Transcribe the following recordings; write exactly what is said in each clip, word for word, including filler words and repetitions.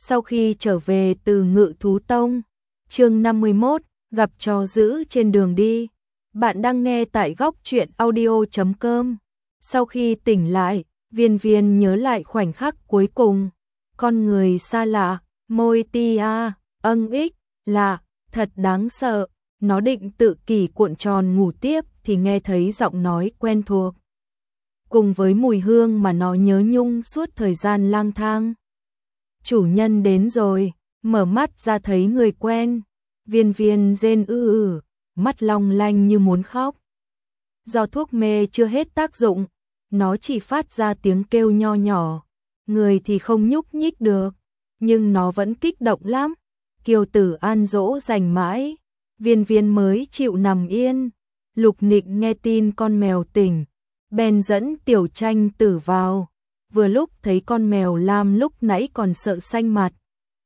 Sau khi trở về từ Ngự Thú Tông, chương năm mươi mốt, gặp chó dữ trên đường đi. Bạn đang nghe tại góc truyện audio chấm com. Sau khi tỉnh lại, Viên Viên nhớ lại khoảnh khắc cuối cùng. Con người xa lạ, môi tia, âng ích, lạ, thật đáng sợ. Nó định tự kỷ cuộn tròn ngủ tiếp thì nghe thấy giọng nói quen thuộc. Cùng với mùi hương mà nó nhớ nhung suốt thời gian lang thang. Chủ nhân đến rồi, mở mắt ra thấy người quen. Viên Viên rên ư ử, mắt long lanh như muốn khóc. Do thuốc mê chưa hết tác dụng, nó chỉ phát ra tiếng kêu nho nhỏ. Người thì không nhúc nhích được, nhưng nó vẫn kích động lắm. Kiều Tử An dỗ dành mãi, Viên Viên mới chịu nằm yên. Lục Nịnh nghe tin con mèo tỉnh, bèn dẫn Tiểu Tranh Tử vào. Vừa lúc thấy con mèo lam lúc nãy còn sợ xanh mặt,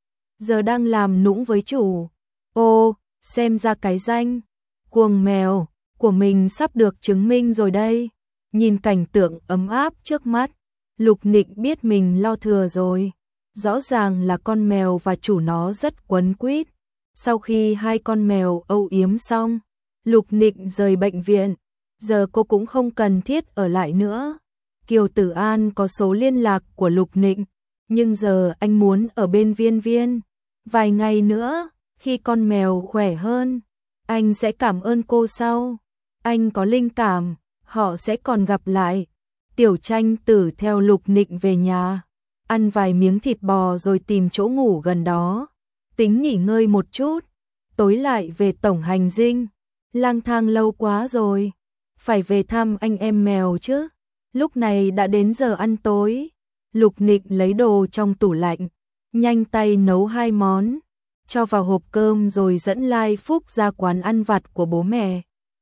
giờ đang làm nũng với chủ. Ô, xem ra cái danh cuồng mèo của mình sắp được chứng minh rồi đây. Nhìn cảnh tượng ấm áp trước mắt, Lục Nịnh biết mình lo thừa rồi. Rõ ràng là con mèo và chủ nó rất quấn quýt. Sau khi hai con mèo âu yếm xong, Lục Nịnh rời bệnh viện. Giờ cô cũng không cần thiết ở lại nữa. Kiều Tử An có số liên lạc của Lục Nịnh, nhưng giờ anh muốn ở bên Viên Viên. Vài ngày nữa, khi con mèo khỏe hơn, anh sẽ cảm ơn cô sau. Anh có linh cảm, họ sẽ còn gặp lại. Tiểu Tranh Tử theo Lục Nịnh về nhà, ăn vài miếng thịt bò rồi tìm chỗ ngủ gần đó. Tính nghỉ ngơi một chút, tối lại về tổng hành dinh. Lang thang lâu quá rồi, phải về thăm anh em mèo chứ. Lúc này đã đến giờ ăn tối. Lục Nịnh lấy đồ trong tủ lạnh, nhanh tay nấu hai món, cho vào hộp cơm rồi dẫn Lai Phúc ra quán ăn vặt của bố mẹ.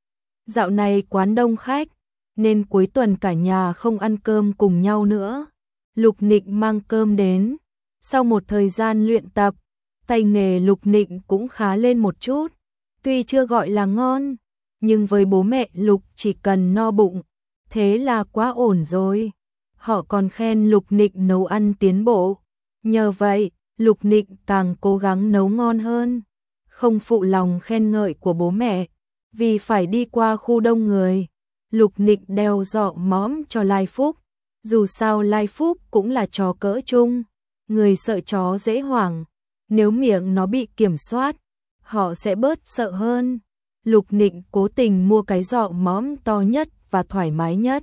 Dạo này quán đông khách, nên cuối tuần cả nhà không ăn cơm cùng nhau nữa. Lục Nịnh mang cơm đến. Sau một thời gian luyện tập, tay nghề Lục Nịnh cũng khá lên một chút. Tuy chưa gọi là ngon, nhưng với bố mẹ Lục chỉ cần no bụng, thế là quá ổn rồi. Họ còn khen Lục Nịnh nấu ăn tiến bộ. Nhờ vậy, Lục Nịnh càng cố gắng nấu ngon hơn. Không phụ lòng khen ngợi của bố mẹ. Vì phải đi qua khu đông người, Lục Nịnh đeo dọ mõm cho Lai Phúc. Dù sao Lai Phúc cũng là chó cỡ chung. Người sợ chó dễ hoảng. Nếu miệng nó bị kiểm soát, họ sẽ bớt sợ hơn. Lục Nịnh cố tình mua cái dọ mõm to nhất và thoải mái nhất.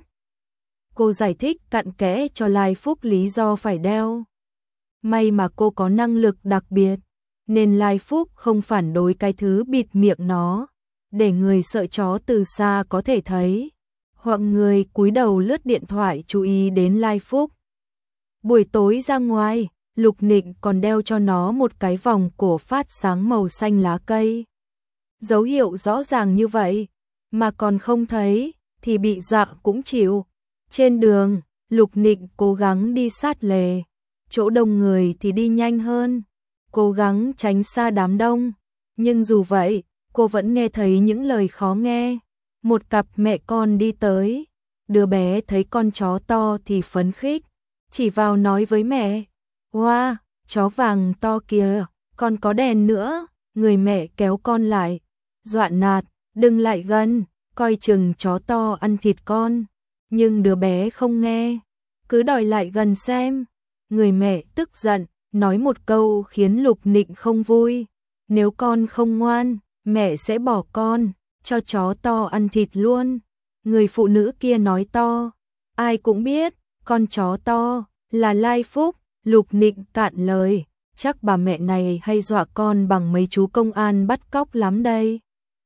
Cô giải thích cặn kẽ cho Lai Phúc lý do phải đeo. May mà cô có năng lực đặc biệt, nên Lai Phúc không phản đối cái thứ bịt miệng nó, để người sợ chó từ xa có thể thấy. Hoặc người cúi đầu lướt điện thoại chú ý đến Lai Phúc. Buổi tối ra ngoài, Lục Nịnh còn đeo cho nó một cái vòng cổ phát sáng màu xanh lá cây. Dấu hiệu rõ ràng như vậy, mà còn không thấy, thì bị dọa cũng chịu. Trên đường, Lục Nịnh cố gắng đi sát lề. Chỗ đông người thì đi nhanh hơn, cố gắng tránh xa đám đông. Nhưng dù vậy, cô vẫn nghe thấy những lời khó nghe. Một cặp mẹ con đi tới. Đứa bé thấy con chó to thì phấn khích, chỉ vào nói với mẹ: "Wow, chó vàng to kìa, còn có đèn nữa." Người mẹ kéo con lại, dọa nạt: "Đừng lại gần, coi chừng chó to ăn thịt con." Nhưng đứa bé không nghe, cứ đòi lại gần xem. Người mẹ tức giận, nói một câu khiến Lục Nịnh không vui: "Nếu con không ngoan, mẹ sẽ bỏ con, cho chó to ăn thịt luôn." Người phụ nữ kia nói to: "Ai cũng biết, con chó to là Lai Phúc." Lục Nịnh cạn lời: "Chắc bà mẹ này hay dọa con bằng mấy chú công an bắt cóc lắm đây."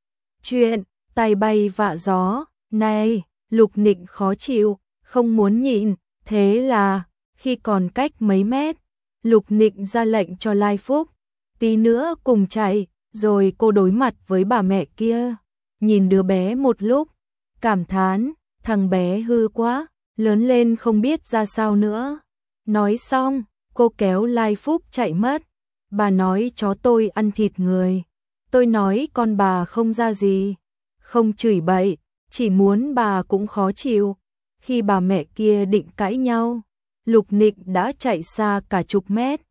Chuyện tai bay vạ gió. Này, Lục Nịnh khó chịu, không muốn nhịn. Thế là, khi còn cách mấy mét, Lục Nịnh ra lệnh cho Lai Phúc: "Tí nữa cùng chạy." Rồi cô đối mặt với bà mẹ kia, nhìn đứa bé một lúc, cảm thán: "Thằng bé hư quá, lớn lên không biết ra sao nữa." Nói xong, cô kéo Lai Phúc chạy mất. "Bà nói chó tôi ăn thịt người. Tôi nói con bà không ra gì." Không chửi bậy, chỉ muốn bà cũng khó chịu. Khi bà mẹ kia định cãi nhau, Lục Nịnh đã chạy xa cả chục mét.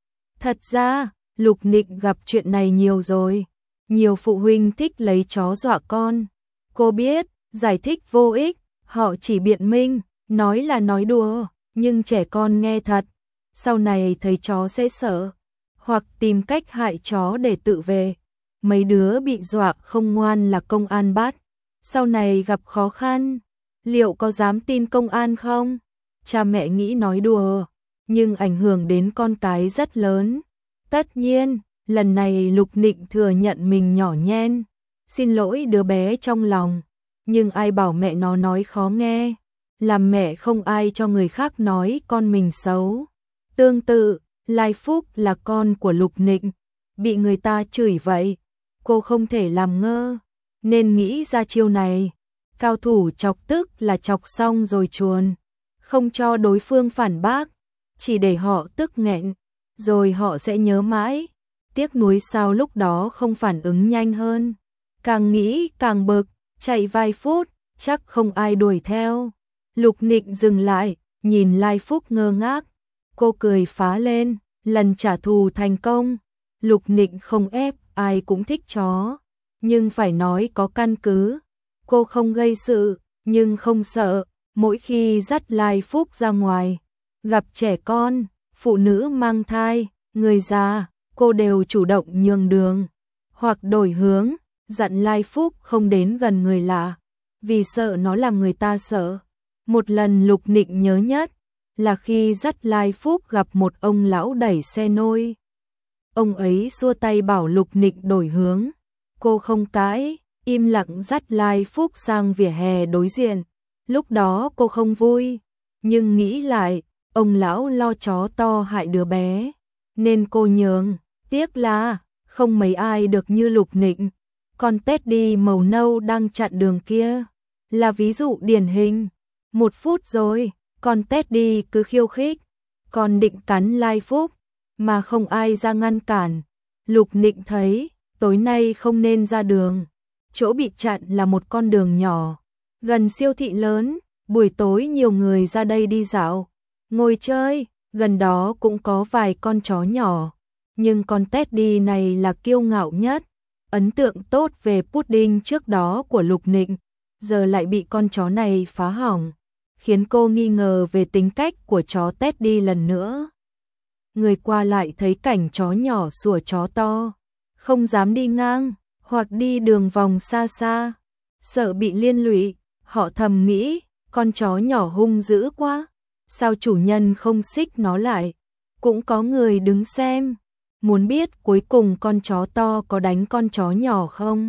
Thật ra, Lục Nịnh gặp chuyện này nhiều rồi. Nhiều phụ huynh thích lấy chó dọa con. Cô biết, giải thích vô ích, họ chỉ biện minh, nói là nói đùa, nhưng trẻ con nghe thật. Sau này thấy chó sẽ sợ, hoặc tìm cách hại chó để tự về. Mấy đứa bị dọa không ngoan là công an bắt. Sau này gặp khó khăn, liệu có dám tin công an không? Cha mẹ nghĩ nói đùa, nhưng ảnh hưởng đến con cái rất lớn. Tất nhiên, lần này Lục Nịnh thừa nhận mình nhỏ nhen, xin lỗi đứa bé trong lòng, nhưng ai bảo mẹ nó nói khó nghe, làm mẹ không ai cho người khác nói con mình xấu. Tương tự, Lai Phúc là con của Lục Nịnh, bị người ta chửi vậy, cô không thể làm ngơ, nên nghĩ ra chiêu này. Cao thủ chọc tức là chọc xong rồi chuồn, không cho đối phương phản bác, chỉ để họ tức nghẹn, rồi họ sẽ nhớ mãi. Tiếc nuối sao lúc đó không phản ứng nhanh hơn. Càng nghĩ càng bực, chạy vài phút, chắc không ai đuổi theo. Lục Nịnh dừng lại, nhìn Lai Phúc ngơ ngác. Cô cười phá lên, lần trả thù thành công. Lục Nịnh không ép, ai cũng thích chó, nhưng phải nói có căn cứ. Cô không gây sự, nhưng không sợ. Mỗi khi dắt Lai Phúc ra ngoài, gặp trẻ con, phụ nữ mang thai, người già, cô đều chủ động nhường đường, hoặc đổi hướng, dặn Lai Phúc không đến gần người lạ, vì sợ nó làm người ta sợ. Một lần Lục Nịnh nhớ nhất là khi dắt Lai Phúc gặp một ông lão đẩy xe nôi. Ông ấy xua tay bảo Lục Nịnh đổi hướng, cô không cãi, im lặng dắt Lai Phúc sang vỉa hè đối diện. Lúc đó cô không vui, nhưng nghĩ lại, ông lão lo chó to hại đứa bé, nên cô nhường. Tiếc là không mấy ai được như Lục Nịnh. Con Teddy màu nâu đang chặn đường kia là ví dụ điển hình. Một phút rồi, con Teddy cứ khiêu khích, còn định cắn Lai Phúc, mà không ai ra ngăn cản. Lục Nịnh thấy, tối nay không nên ra đường. Chỗ bị chặn là một con đường nhỏ, gần siêu thị lớn, buổi tối nhiều người ra đây đi dạo, ngồi chơi, gần đó cũng có vài con chó nhỏ. Nhưng con Teddy này là kiêu ngạo nhất. Ấn tượng tốt về Pudding trước đó của Lục Nịnh, giờ lại bị con chó này phá hỏng, khiến cô nghi ngờ về tính cách của chó Teddy lần nữa. Người qua lại thấy cảnh chó nhỏ sủa chó to, không dám đi ngang, hoặc đi đường vòng xa xa, sợ bị liên lụy. Họ thầm nghĩ, con chó nhỏ hung dữ quá, sao chủ nhân không xích nó lại. Cũng có người đứng xem, muốn biết cuối cùng con chó to có đánh con chó nhỏ không,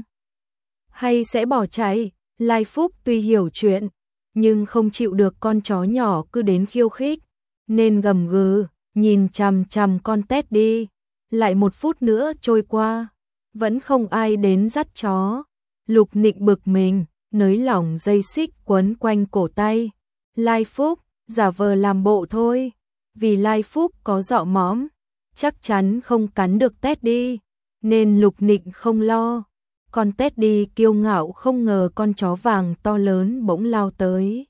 hay sẽ bỏ chạy. Lai Phúc tuy hiểu chuyện, nhưng không chịu được con chó nhỏ cứ đến khiêu khích, nên gầm gừ, nhìn chằm chằm con Teddy. Lại một phút nữa trôi qua, vẫn không ai đến dắt chó. Lục Nịnh bực mình, nới lỏng dây xích quấn quanh cổ tay Lai Phúc, giả vờ làm bộ thôi, vì Lai Phúc có dọ mõm, chắc chắn không cắn được Teddy, nên Lục Nịnh không lo. Con Teddy kiêu ngạo không ngờ con chó vàng to lớn bỗng lao tới.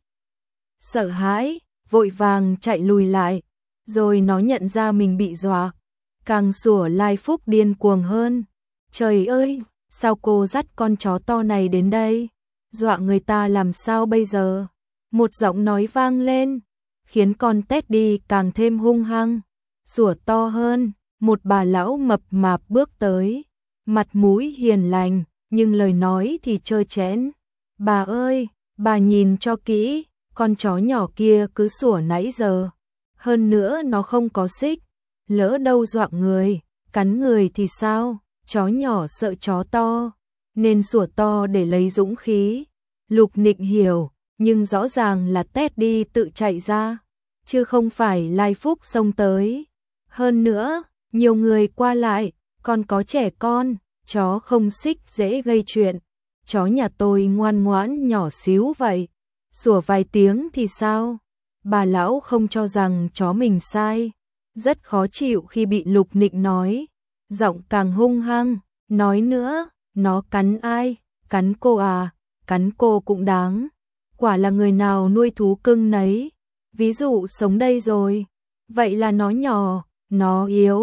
Sợ hãi, vội vàng chạy lùi lại, rồi nó nhận ra mình bị dọa, càng sủa Lai Phúc điên cuồng hơn. Trời ơi, sao cô dắt con chó to này đến đây? Dọa người ta làm sao bây giờ? Một giọng nói vang lên, khiến con Teddy càng thêm hung hăng, sủa to hơn. Một bà lão mập mạp bước tới, mặt mũi hiền lành, nhưng lời nói thì trơ trẽn. Bà ơi, bà nhìn cho kỹ, con chó nhỏ kia cứ sủa nãy giờ. Hơn nữa nó không có xích, lỡ đâu dọa người, cắn người thì sao? Chó nhỏ sợ chó to, nên sủa to để lấy dũng khí. Lục Nịnh hiểu, nhưng rõ ràng là Teddy tự chạy ra, chứ không phải Lai Phúc xông tới. Hơn nữa, nhiều người qua lại, còn có trẻ con, chó không xích dễ gây chuyện. Chó nhà tôi ngoan ngoãn nhỏ xíu vậy, sủa vài tiếng thì sao? Bà lão không cho rằng chó mình sai, rất khó chịu khi bị Lục Nịnh nói, giọng càng hung hăng, nói nữa, nó cắn ai? Cắn cô à? Cắn cô cũng đáng. Quả là người nào nuôi thú cưng nấy. Ví dụ sống đây rồi, vậy là nó nhỏ, nó yếu,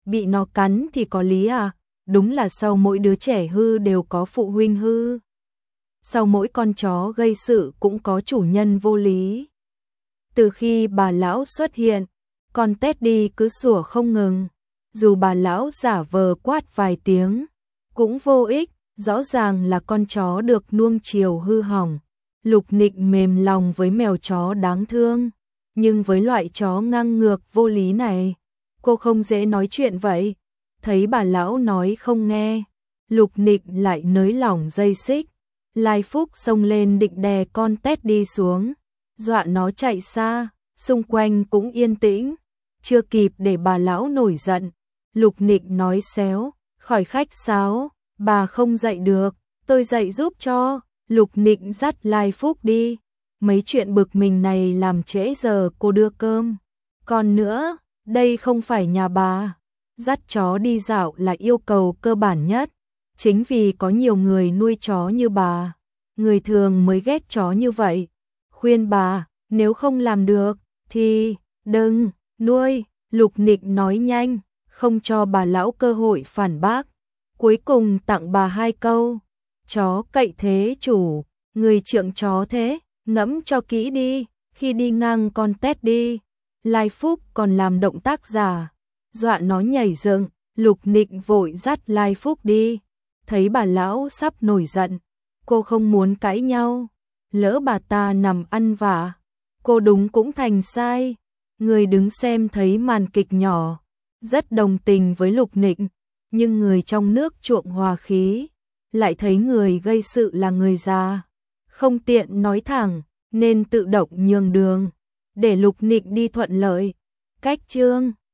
bị nó cắn thì có lý à, đúng là sau mỗi đứa trẻ hư đều có phụ huynh hư. Sau mỗi con chó gây sự cũng có chủ nhân vô lý. Từ khi bà lão xuất hiện, con Teddy cứ sủa không ngừng, dù bà lão giả vờ quát vài tiếng, cũng vô ích, rõ ràng là con chó được nuông chiều hư hỏng. Lục Nịnh mềm lòng với mèo chó đáng thương, nhưng với loại chó ngang ngược vô lý này, cô không dễ nói chuyện vậy. Thấy bà lão nói không nghe, Lục Nịnh lại nới lỏng dây xích. Lai Phúc xông lên định đè con Teddy xuống, dọa nó chạy xa, xung quanh cũng yên tĩnh. Chưa kịp để bà lão nổi giận, Lục Nịnh nói xéo, khỏi khách sáo, bà không dạy được, tôi dạy giúp cho. Lục Nịnh dắt Lai Phúc đi, mấy chuyện bực mình này làm trễ giờ cô đưa cơm. Còn nữa, đây không phải nhà bà, dắt chó đi dạo là yêu cầu cơ bản nhất. Chính vì có nhiều người nuôi chó như bà, người thường mới ghét chó như vậy. Khuyên bà, nếu không làm được, thì đừng nuôi. Lục Nịnh nói nhanh, không cho bà lão cơ hội phản bác. Cuối cùng tặng bà hai câu, chó cậy thế chủ, người trượng chó thế, ngẫm cho kỹ đi. Khi đi ngang con Teddy, Lai Phúc còn làm động tác giả, dọa nó nhảy dựng. Lục Nịnh vội dắt Lai Phúc đi. Thấy bà lão sắp nổi giận, cô không muốn cãi nhau, lỡ bà ta nằm ăn vạ, cô đúng cũng thành sai. Người đứng xem thấy màn kịch nhỏ, rất đồng tình với Lục Nịnh, nhưng người trong nước chuộng hòa khí, lại thấy người gây sự là người già, không tiện nói thẳng, nên tự động nhường đường, để Lục Nịnh đi thuận lợi. Cách chương